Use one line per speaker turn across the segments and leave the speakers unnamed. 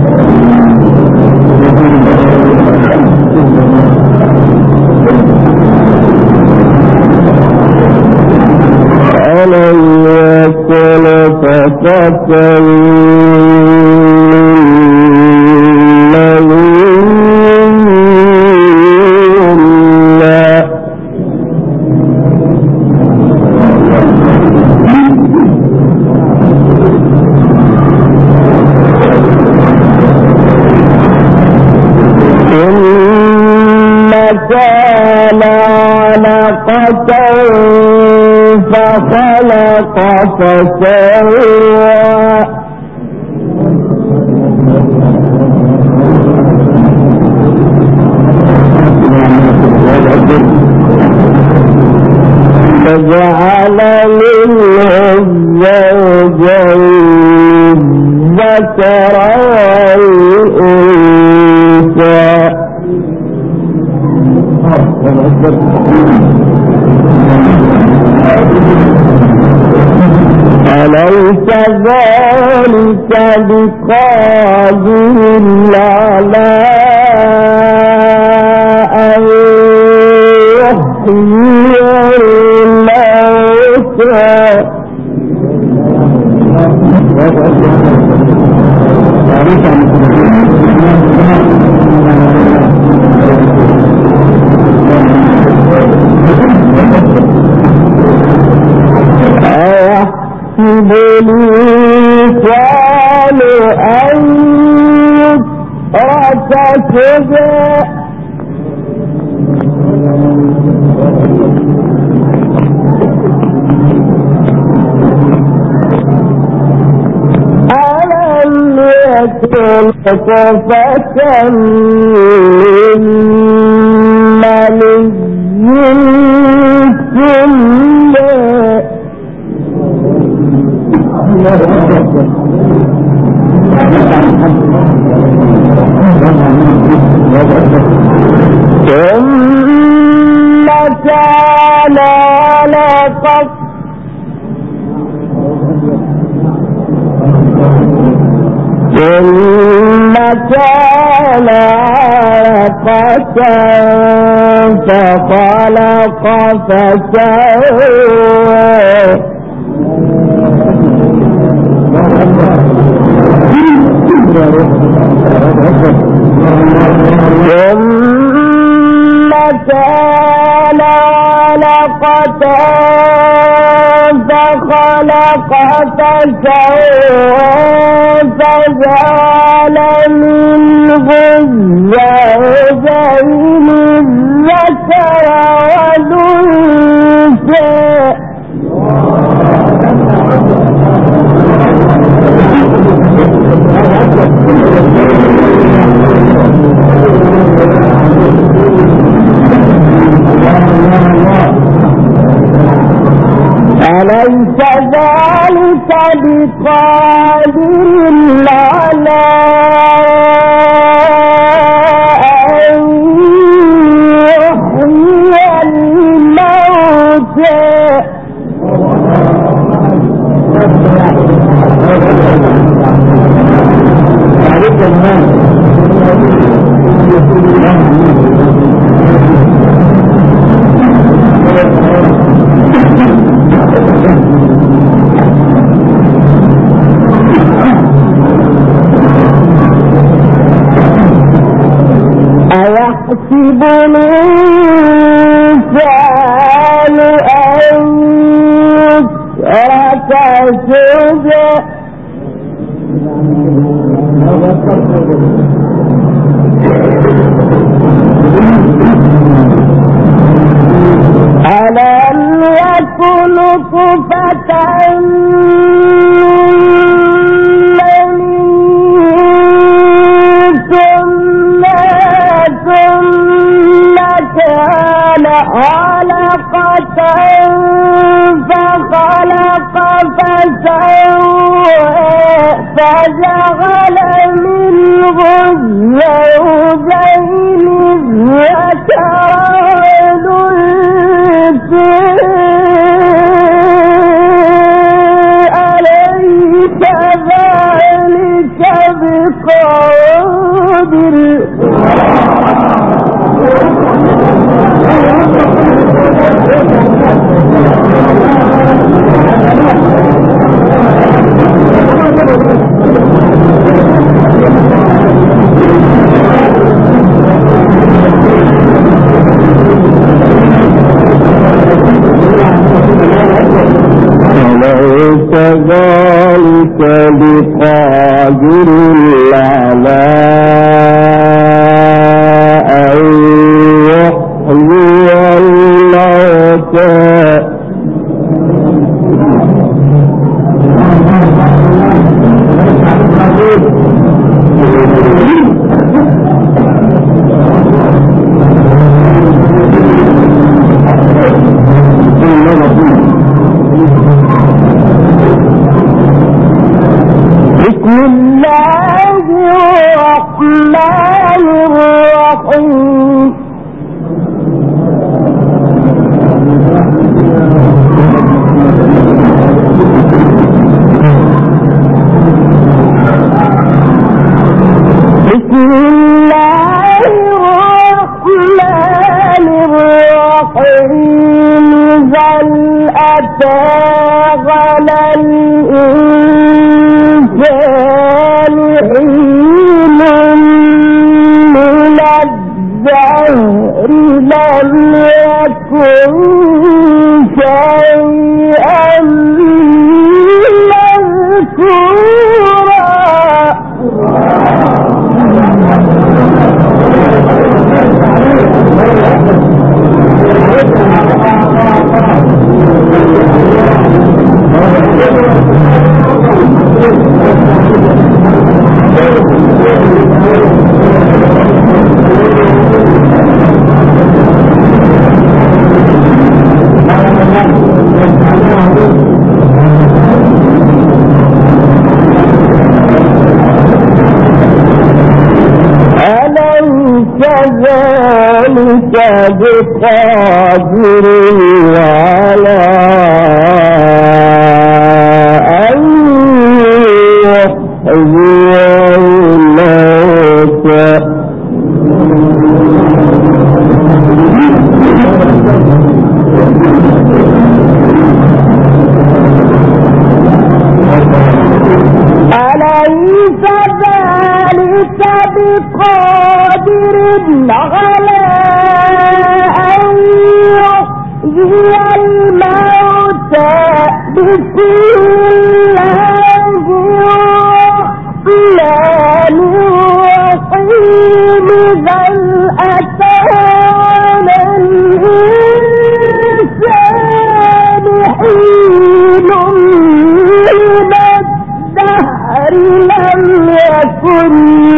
فخلق فسوى فجعل منه الزوجين الذكر والأنثى أليس ذلك بقادر على أن يحيي الموتى أيحسب الإنسان أن يترك سدى ألم يكن نطفة من مني يمنى ثم كان علقة فخلق فسوى ثم كان علقة فخلق فسوى فجعل منه الزوجين الذكر والأنثى أليس ذلك بقادر على أن يحيي الموتى أيحسب الإنسان أن يترك سدى ألم يكن نطفة ثم كان علقة فخلق فسوى فجعل منه الزوجين الذكر والأنثى أليس ذلك بقادر على أن يحيي الموتى أليس ذلك بقادر على هي الموتى بسم الله الرحمن الرحيم بل أتى على الإنسان حين من الدهر لم يكن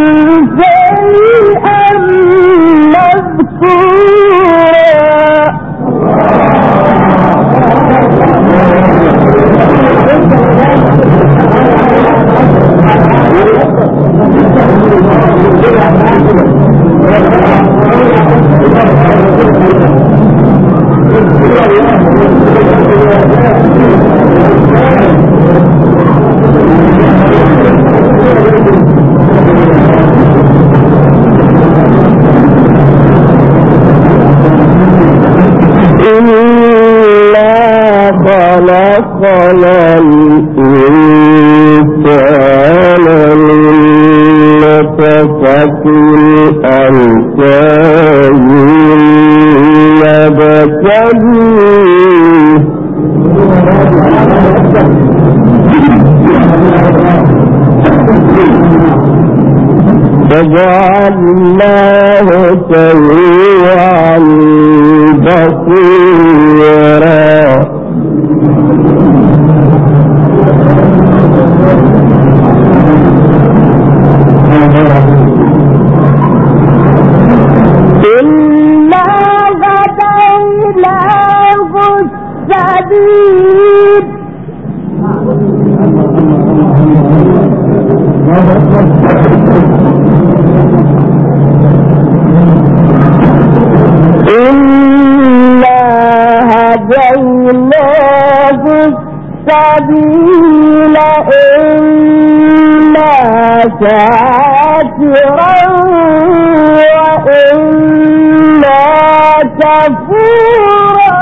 شيئا مذكورا خلقنا الإنسان من نطفة أمشاج نبتليه فجعلناه سميعا بصيرا إنا هديناه السبيل إنا هديناه السبيل إما شاكرا وإما كفورا.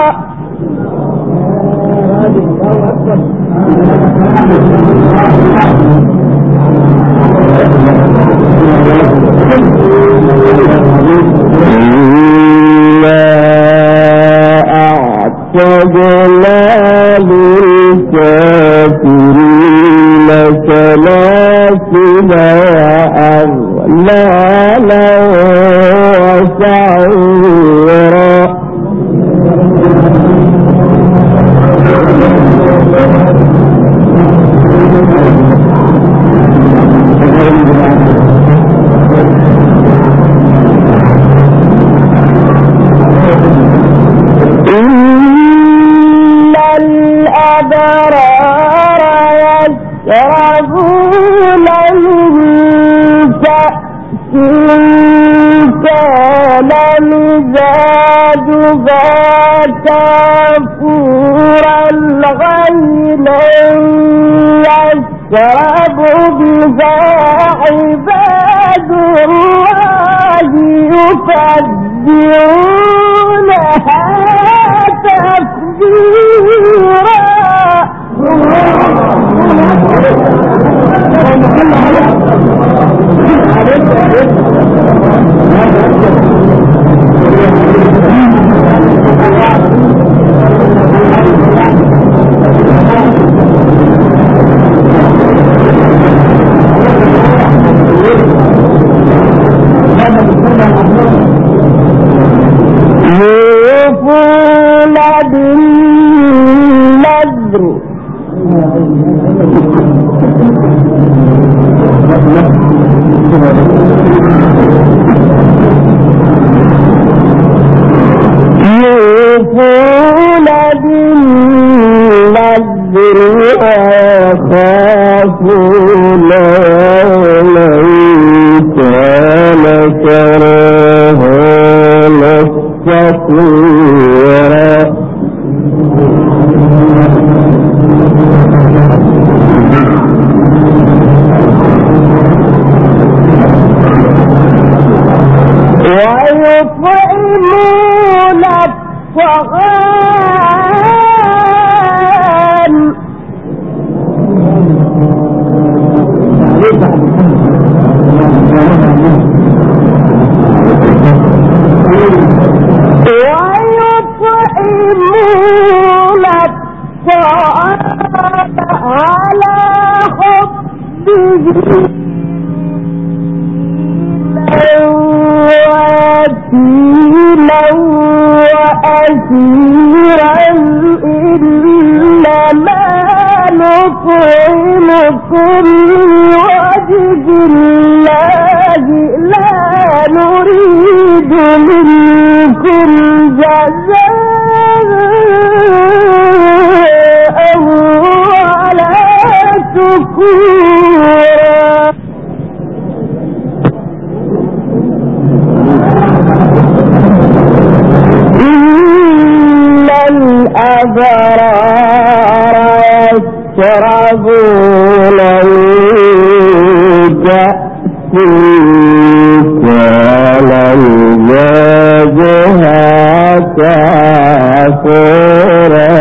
أعتدنا للكافرين سلاسل وأغلالا وسعيرا. يشربون من كأس كان مزاجها كافورا غينا يشرب بها عباد الله يفجرونها تفجيرا. يوفون بالنذر ويخافون يوما كان شره مستطيرا. ويطعمون الطعام على حبه ويتيما وأسيرا إنما نطعمكم لوجه الله لا نريد منكم جزاء ولا شكورا. إن الأبرار يشربون من كأس كان مزاجها كافورا.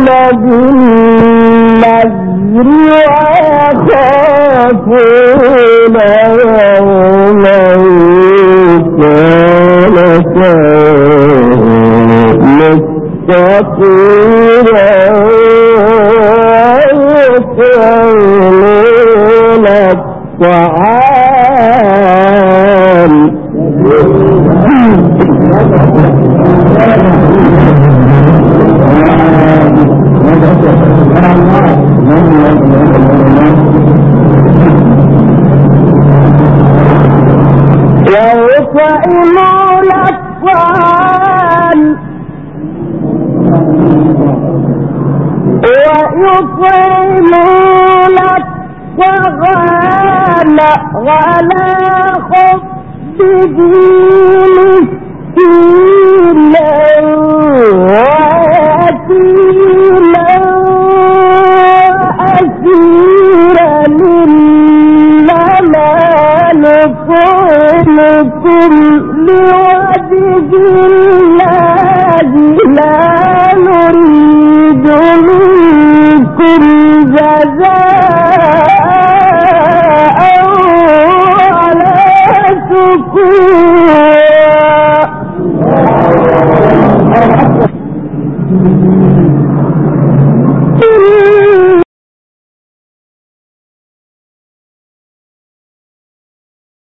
بالنذر ويخافون يوما كان مستطيرا ويطعمون الطعام ويطعمون الطعام ولا خبه مسكينا ويتيما أسيرا إنما نطعمكم لوجه الله لا نريد منكم جزاء